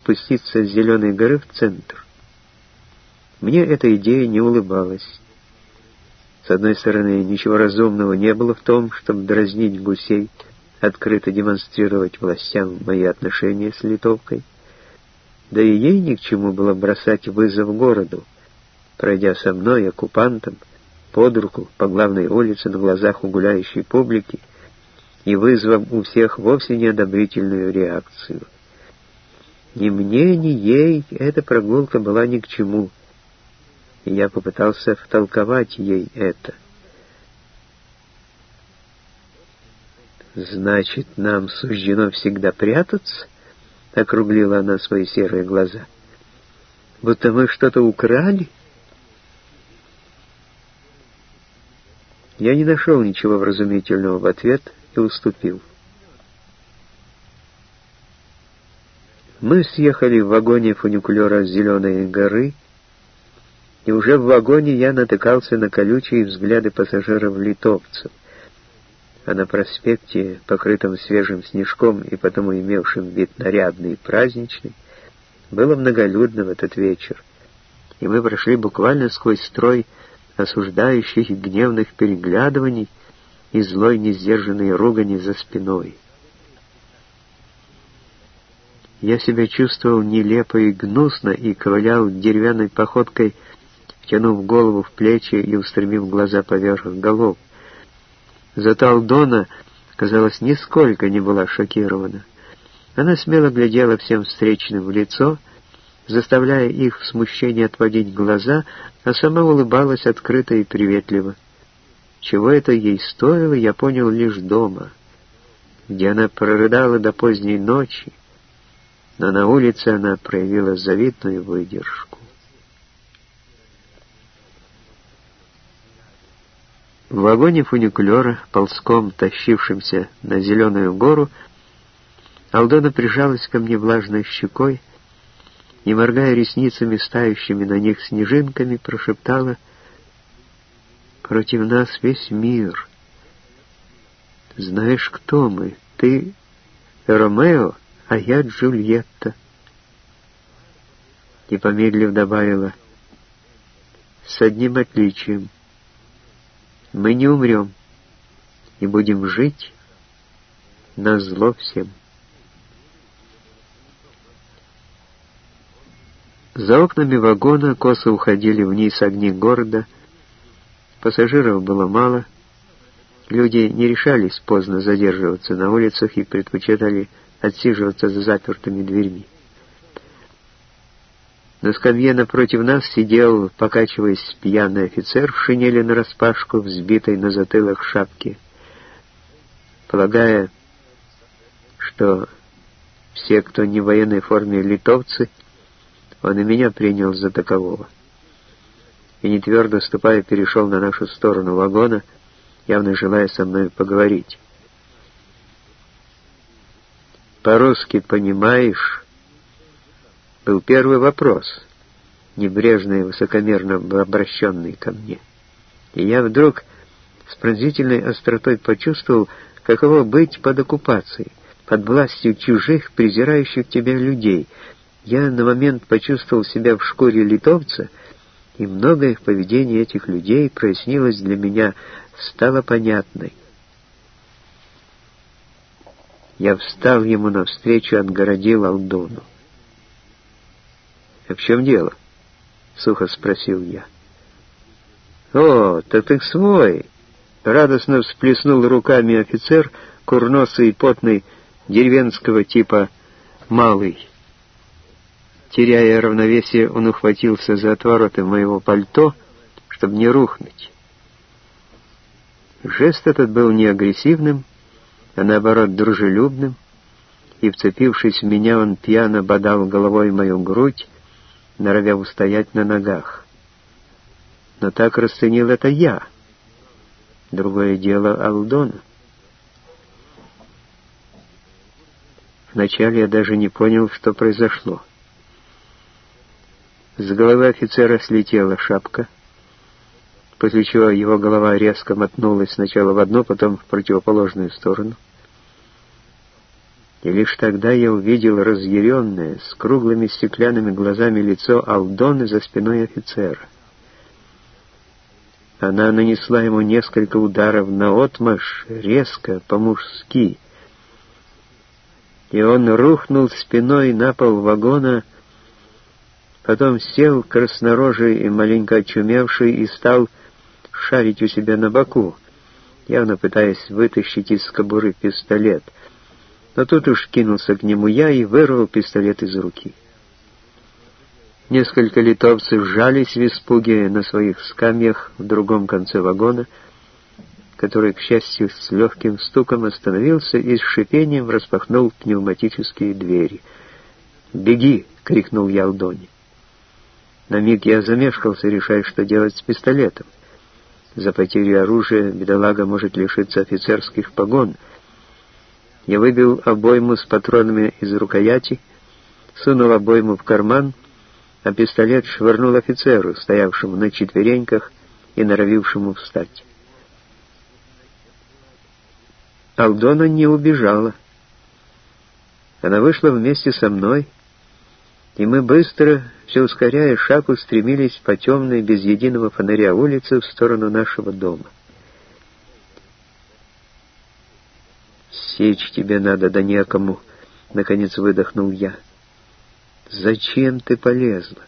спуститься с Зеленой горы в центр. Мне эта идея не улыбалась. С одной стороны, ничего разумного не было в том, чтобы дразнить гусей, открыто демонстрировать властям мои отношения с литовкой. Да и ей ни к чему было бросать вызов городу, пройдя со мной, оккупантом, под руку по главной улице на глазах у гуляющей публики и вызвав у всех вовсе неодобрительную реакцию. Ни мне, ни ей эта прогулка была ни к чему, и я попытался втолковать ей это. «Значит, нам суждено всегда прятаться?» — округлила она свои серые глаза. «Будто мы что-то украли?» Я не нашел ничего вразумительного в ответ и уступил. Мы съехали в вагоне фуникулера с Зеленой горы, и уже в вагоне я натыкался на колючие взгляды пассажиров-литовцев, а на проспекте, покрытом свежим снежком и потому имевшим вид нарядный и праздничный, было многолюдно в этот вечер, и мы прошли буквально сквозь строй осуждающих и гневных переглядываний и злой несдержанной ругани за спиной. Я себя чувствовал нелепо и гнусно и ковылял деревянной походкой, втянув голову в плечи и устремив глаза поверх голов. Зато Алдона, казалось, нисколько не была шокирована. Она смело глядела всем встречным в лицо, заставляя их в смущении отводить глаза, а сама улыбалась открыто и приветливо. Чего это ей стоило, я понял лишь дома, где она прорыдала до поздней ночи, но на улице она проявила завидную выдержку. В вагоне фуникулера, ползком тащившемся на Зеленую гору, Алдона прижалась ко мне влажной щекой и, моргая ресницами, стающими на них снежинками, прошептала: «Против нас весь мир. Знаешь, кто мы? Ты Ромео, а я Джульетта». И, помедлив, добавила: «С одним отличием. Мы не умрем и будем жить назло всем». За окнами вагона косо уходили вниз огни города. Пассажиров было мало. Люди не решались поздно задерживаться на улицах и предпочитали отсиживаться за запертыми дверьми. На скамье напротив нас сидел, покачиваясь, пьяный офицер в шинели нараспашку, взбитой на затылок шапки. Полагая, что все, кто не в военной форме, литовцы, он и меня принял за такового. И, не твердо ступая, перешел на нашу сторону вагона, явно желая со мной поговорить. «По-русски понимаешь?» Был первый вопрос, небрежно и высокомерно обращенный ко мне. И я вдруг с пронзительной остротой почувствовал, каково быть под оккупацией, под властью чужих, презирающих тебя людей. Я на момент почувствовал себя в шкуре литовца, и многое в поведении этих людей прояснилось для меня, стало понятной. Я встал ему навстречу, отгородил Алдону. «А в чем дело?» — сухо спросил я. «О, так ты свой!» — радостно всплеснул руками офицер, курносый и потный, деревенского типа малый. Теряя равновесие, он ухватился за отвороты моего пальто, чтобы не рухнуть. Жест этот был не агрессивным, а наоборот дружелюбным, и, вцепившись в меня, он пьяно бодал головой мою грудь, норовя устоять на ногах. Но так расценил это я. Другое дело Алдона. Вначале я даже не понял, что произошло. С головы офицера слетела шапка, после чего его голова резко мотнулась сначала в одну, потом в противоположную сторону. И лишь тогда я увидел разъяренное, с круглыми стеклянными глазами лицо Алдоны за спиной офицера. Она нанесла ему несколько ударов наотмашь, резко, по-мужски, и он рухнул спиной на пол вагона, потом сел краснорожий и маленько очумевший и стал шарить у себя на боку, явно пытаясь вытащить из кобуры пистолет. Но тут уж кинулся к нему я и вырвал пистолет из руки. Несколько литовцев сжались в испуге на своих скамьях в другом конце вагона, который, к счастью, с легким стуком остановился и с шипением распахнул пневматические двери. «Беги!» — крикнул я Алдоне. На миг я замешкался, решая, что делать с пистолетом. За потерю оружия бедолага может лишиться офицерских погон. Я выбил обойму с патронами из рукояти, сунул обойму в карман, а пистолет швырнул офицеру, стоявшему на четвереньках и норовившему встать. Алдона не убежала. Она вышла вместе со мной, и мы быстро, все ускоряя шаг, устремились по темной, без единого фонаря улице в сторону нашего дома. «Сечь тебе надо, да некому», — наконец выдохнул я. «Зачем ты полезла?»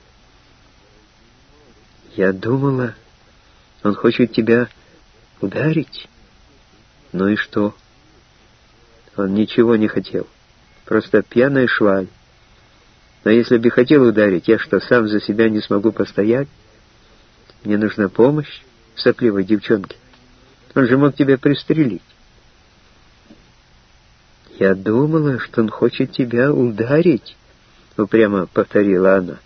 «Я думала, он хочет тебя ударить». «Ну и что?» «Он ничего не хотел, просто пьяная шваль. Но если бы хотел ударить, я что, сам за себя не смогу постоять? Мне нужна помощь сопливой девчонке. Он же мог тебя пристрелить». «Я думала, что он хочет тебя ударить», — упрямо повторила она.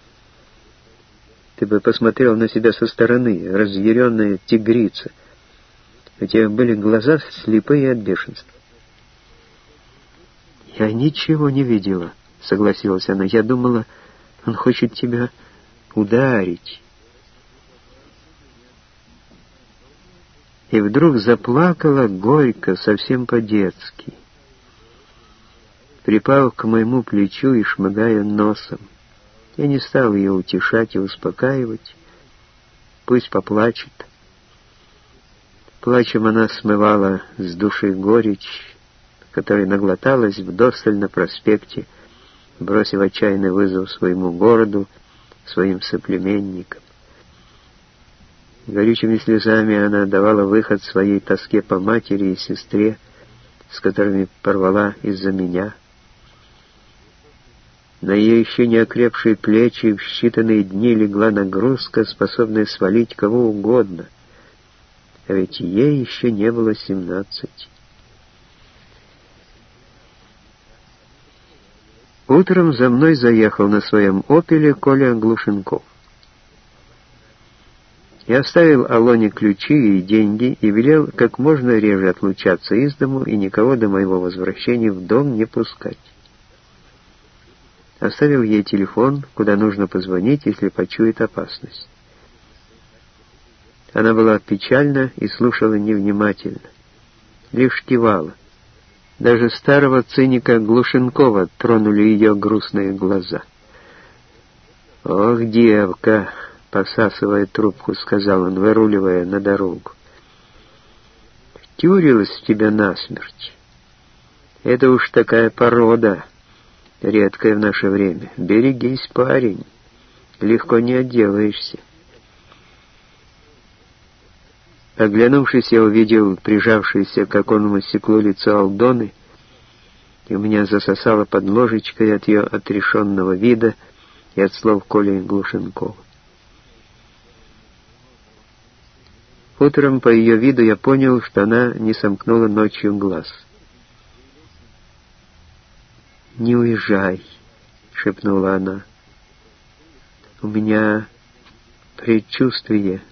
«Ты бы посмотрел на себя со стороны, разъяренная тигрица. У тебя были глаза слепые от бешенства». «Я ничего не видела», — согласилась она. «Я думала, он хочет тебя ударить». И вдруг заплакала горько, совсем по-детски, припав к моему плечу и шмыгая носом. Я не стал ее утешать и успокаивать. Пусть поплачет. Плачем она смывала с души горечь, которой наглоталась вдосталь на проспекте, бросив отчаянный вызов своему городу, своим соплеменникам. Горючими слезами она давала выход своей тоске по матери и сестре, с которыми порвала из-за меня. На ее еще не окрепшие плечи в считанные дни легла нагрузка, способная свалить кого угодно. А ведь ей еще не было 17. Утром за мной заехал на своем «Опеле» Коля Глушенков. Я оставил Алоне ключи и деньги и велел как можно реже отлучаться из дому и никого до моего возвращения в дом не пускать. Оставил ей телефон, куда нужно позвонить, если почует опасность. Она была печальна и слушала невнимательно, лишь кивала. Даже старого циника Глушенкова тронули ее грустные глаза. «Ох, девка!» — посасывая трубку, сказал он, выруливая на дорогу. «Втюрилась в тебя насмерть. Это уж такая порода, редкая в наше время. Берегись, парень, легко не отделаешься». Оглянувшись, я увидел прижавшееся к оконному стеклу лицо Алдоны, и у меня засосало под ложечкой от ее отрешенного вида и от слов Коли Глушенкова. Утром по ее виду я понял, что она не сомкнула ночью глаз. «Не уезжай», — шепнула она. «У меня предчувствие».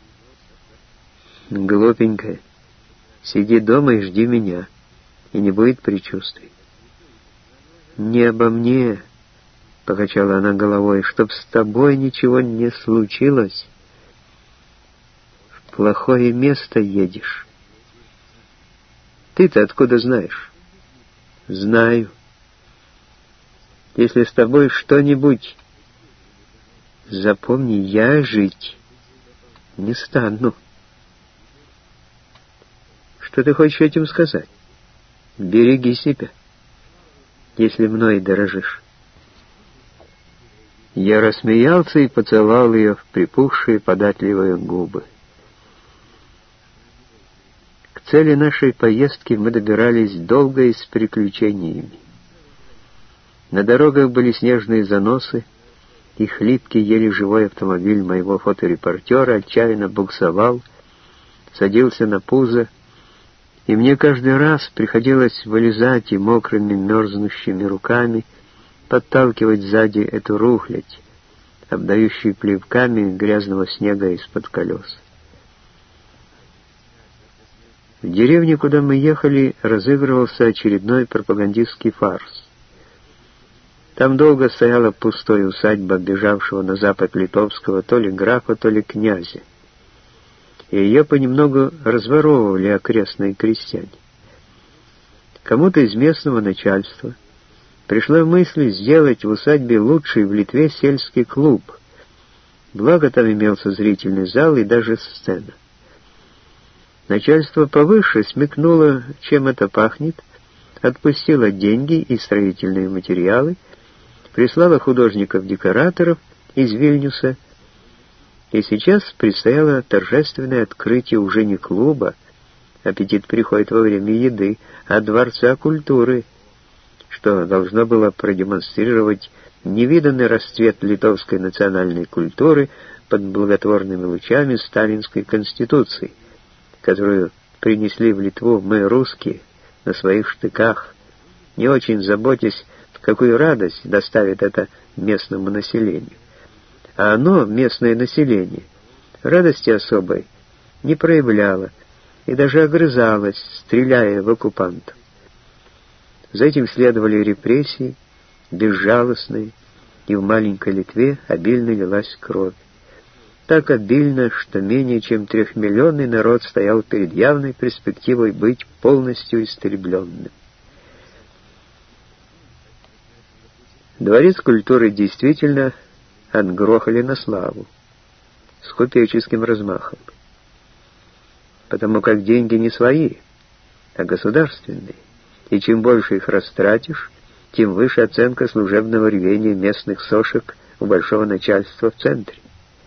«Глупенькая, сиди дома и жди меня, и не будет предчувствий». «Не обо мне», — покачала она головой, — «чтоб с тобой ничего не случилось. В плохое место едешь». «Ты-то откуда знаешь?» Знаю. Если с тобой что-нибудь... Запомни, я жить не стану. Что ты хочешь этим сказать? Береги себя, если мной дорожишь. Я рассмеялся и поцеловал ее в припухшие податливые губы. К цели нашей поездки мы добирались долго и с приключениями. На дорогах были снежные заносы, и хлипкий, еле живой автомобиль моего фоторепортера отчаянно буксовал, садился на пузо, и мне каждый раз приходилось вылезать и мокрыми мерзнущими руками подталкивать сзади эту рухлядь, обдающую плевками грязного снега из-под колес. В деревне, куда мы ехали, разыгрывался очередной пропагандистский фарс. Там долго стояла пустая усадьба бежавшего на запад литовского то ли графа, то ли князя, и ее понемногу разворовывали окрестные крестьяне. Кому-то из местного начальства пришла мысль сделать в усадьбе лучший в Литве сельский клуб, благо там имелся зрительный зал и даже сцена. Начальство повыше смекнуло, чем это пахнет, отпустило деньги и строительные материалы, прислало художников-декораторов из Вильнюса, и сейчас предстояло торжественное открытие уже не клуба, аппетит приходит во время еды, а Дворца культуры, что должно было продемонстрировать невиданный расцвет литовской национальной культуры под благотворными лучами сталинской конституции, которую принесли в Литву мы, русские, на своих штыках, не очень заботясь, какую радость доставит это местному населению. А оно, местное население, радости особой не проявляло и даже огрызалось, стреляя в оккупантов. За этим следовали репрессии, безжалостные, и в маленькой Литве обильно лилась кровь. Так обильно, что менее чем 3-миллионный народ стоял перед явной перспективой быть полностью истребленным. Дворец культуры действительно отгрохали на славу, с купеческим размахом, потому как деньги не свои, а государственные, и чем больше их растратишь, тем выше оценка служебного рвения местных сошек у большого начальства в центре.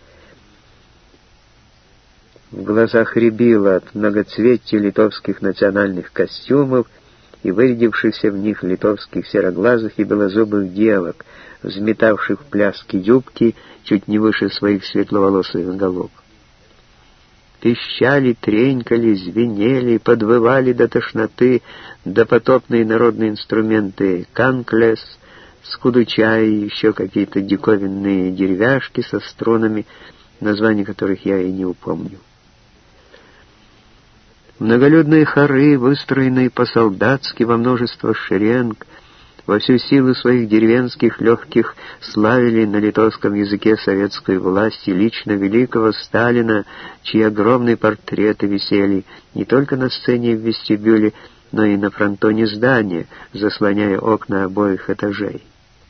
В глазах рябило от многоцветия литовских национальных костюмов и вырядившихся в них литовских сероглазых и белозубых девок, взметавших в пляски юбки чуть не выше своих светловолосых голов. Пищали, тренькали, звенели, подвывали до тошноты допотопные народные инструменты канклес, скудучай и еще какие-то диковинные деревяшки со струнами, названия которых я и не упомню. Многолюдные хоры, выстроенные по-солдатски во множество шеренг, во всю силу своих деревенских легких славили на литовском языке советскую власть и лично великого Сталина, чьи огромные портреты висели не только на сцене в вестибюле, но и на фронтоне здания, заслоняя окна обоих этажей.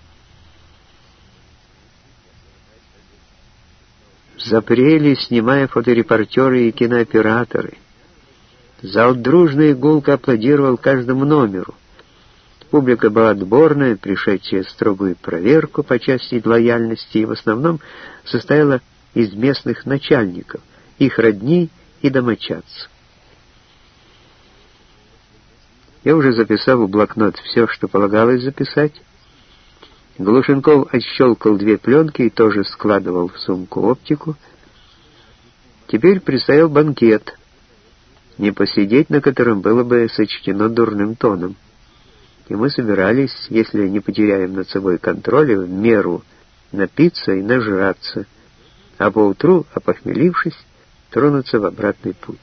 Запрели, снимая фоторепортеры и кинооператоры. Зал дружно и гулко аплодировал каждому номеру. Публика была отборная, пришедшая строгую проверку по части лояльности, и в основном состояла из местных начальников, их родни и домочадцев. Я уже записал в блокнот все, что полагалось записать. Глушенков отщелкал 2 пленки и тоже складывал в сумку оптику. Теперь предстоял банкет, не посидеть на котором было бы сочтено дурным тоном. И мы собирались, если не потеряем над собой контроль, в меру напиться и нажраться, а поутру, опохмелившись, тронуться в обратный путь.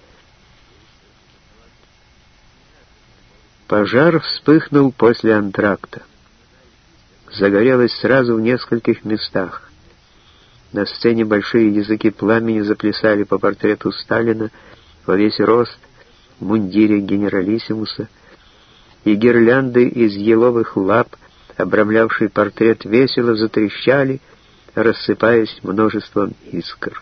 Пожар вспыхнул после антракта. Загорелось сразу в нескольких местах. На сцене большие языки пламени заплясали по портрету Сталина во весь рост в мундире генералиссимуса. и гирлянды из еловых лап, обрамлявшие портрет, весело затрещали, рассыпаясь множеством искр.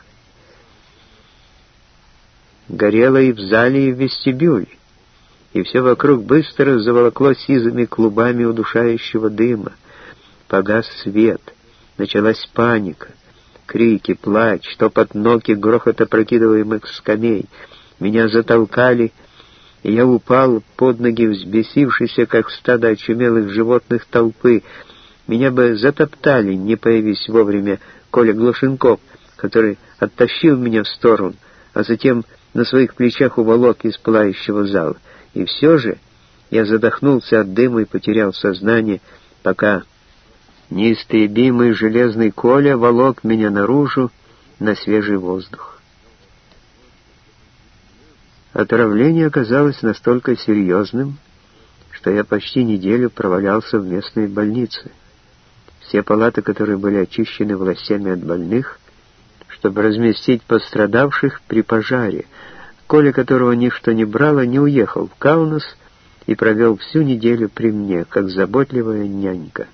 Горело и в зале, и в вестибюле, и все вокруг быстро заволокло сизыми клубами удушающего дыма. Погас свет, началась паника, крики, плач, топот ног и грохот опрокидываемых скамей. Меня затолкали, и я упал под ноги взбесившийся, как стадо очумелых животных толпы. Меня бы затоптали, не появись вовремя Коля Глушенков, который оттащил меня в сторону, а затем на своих плечах уволок из пылающего зала. И все же я задохнулся от дыма и потерял сознание, пока неистребимый железный Коля волок меня наружу на свежий воздух. Отравление оказалось настолько серьезным, что я почти неделю провалялся в местной больнице. Все палаты, которые были очищены властями от больных, чтобы разместить пострадавших при пожаре. Коля, которого ничто не брало, не уехал в Каунас и провел всю неделю при мне, как заботливая нянька.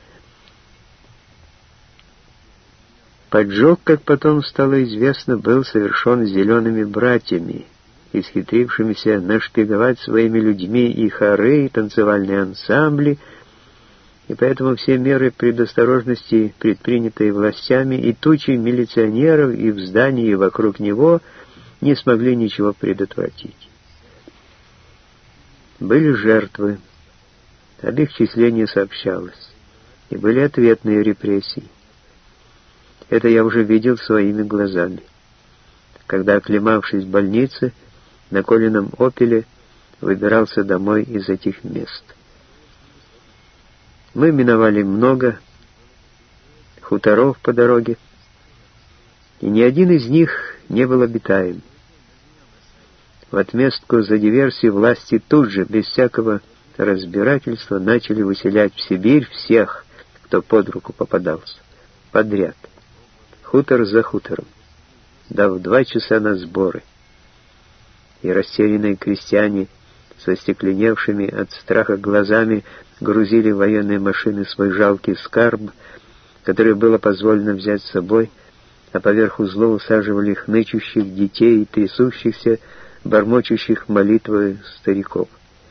Поджог, как потом стало известно, был совершен зелеными братьями, исхитрившимися нашпиговать своими людьми и хоры, и танцевальные ансамбли, и поэтому все меры предосторожности, предпринятые властями, и тучи милиционеров и в здании, и вокруг него, не смогли ничего предотвратить. Были жертвы, об их числе не сообщалось, и были ответные репрессии. Это я уже видел своими глазами, когда, оклемавшись в больнице, на Колином «Опеле» выбирался домой из этих мест. Мы миновали много хуторов по дороге, и ни один из них не был обитаем. В отместку за диверсии власти тут же, без всякого разбирательства, начали выселять в Сибирь всех, кто под руку попадался, подряд, хутор за хутором, дав 2 часа на сборы. И растерянные крестьяне со стекленевшими от страха глазами грузили в военные машины свой жалкий скарб, который было позволено взять с собой, а поверх узлов усаживали хнычущих детей и трясущихся, бормочущих молитвы стариков.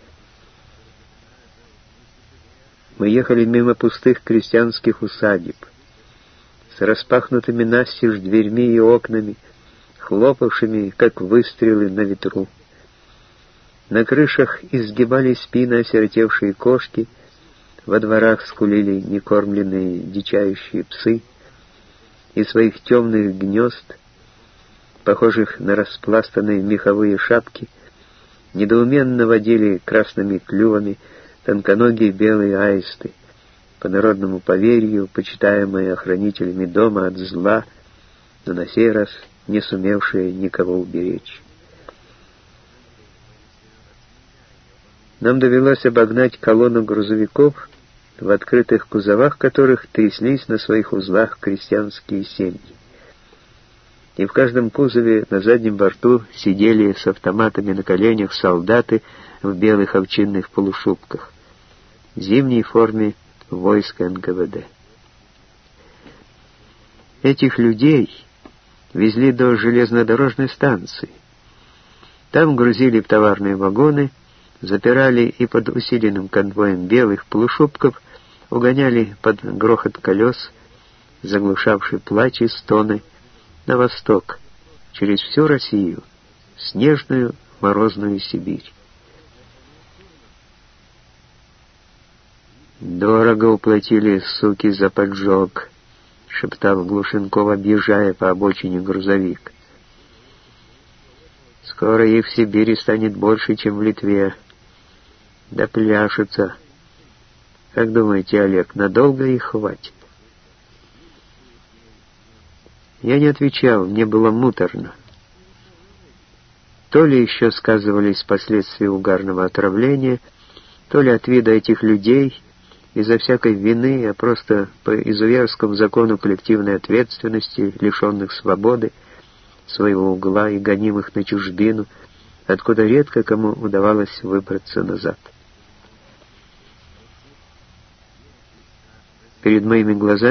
Мы ехали мимо пустых крестьянских усадеб, с распахнутыми настежь дверьми и окнами, хлопавшими, как выстрелы на ветру. На крышах изгибали спины осиротевшие кошки, во дворах скулили некормленные дичающие псы, из своих темных гнезд, похожих на распластанные меховые шапки, недоуменно водили красными клювами тонконогие белые аисты, по народному поверью, почитаемые охранителями дома от зла, но на сей раз не сумевшие никого уберечь. Нам довелось обогнать колонну грузовиков, в открытых кузовах которых тряслись на своих узлах крестьянские семьи. И в каждом кузове на заднем борту сидели с автоматами на коленях солдаты в белых овчинных полушубках, в зимней форме войска НКВД. Этих людей везли до железнодорожной станции. Там грузили в товарные вагоны, запирали и под усиленным конвоем белых полушубков угоняли под грохот колес, заглушавший плач и стоны, на восток, через всю Россию, снежную морозную Сибирь. «Дорого уплатили, суки, за поджог», — шептал Глушенков, объезжая по обочине грузовик. «Скоро их в Сибири станет больше, чем в Литве. Да пляшутся. Как думаете, Олег, надолго их хватит?» Я не отвечал, мне было муторно. То ли еще сказывались последствия угарного отравления, то ли от вида этих людей, безо всякой вины, а просто по изуверскому закону коллективной ответственности, лишенных свободы, своего угла и гонимых на чужбину, откуда редко кому удавалось выбраться назад. Перед моими глазами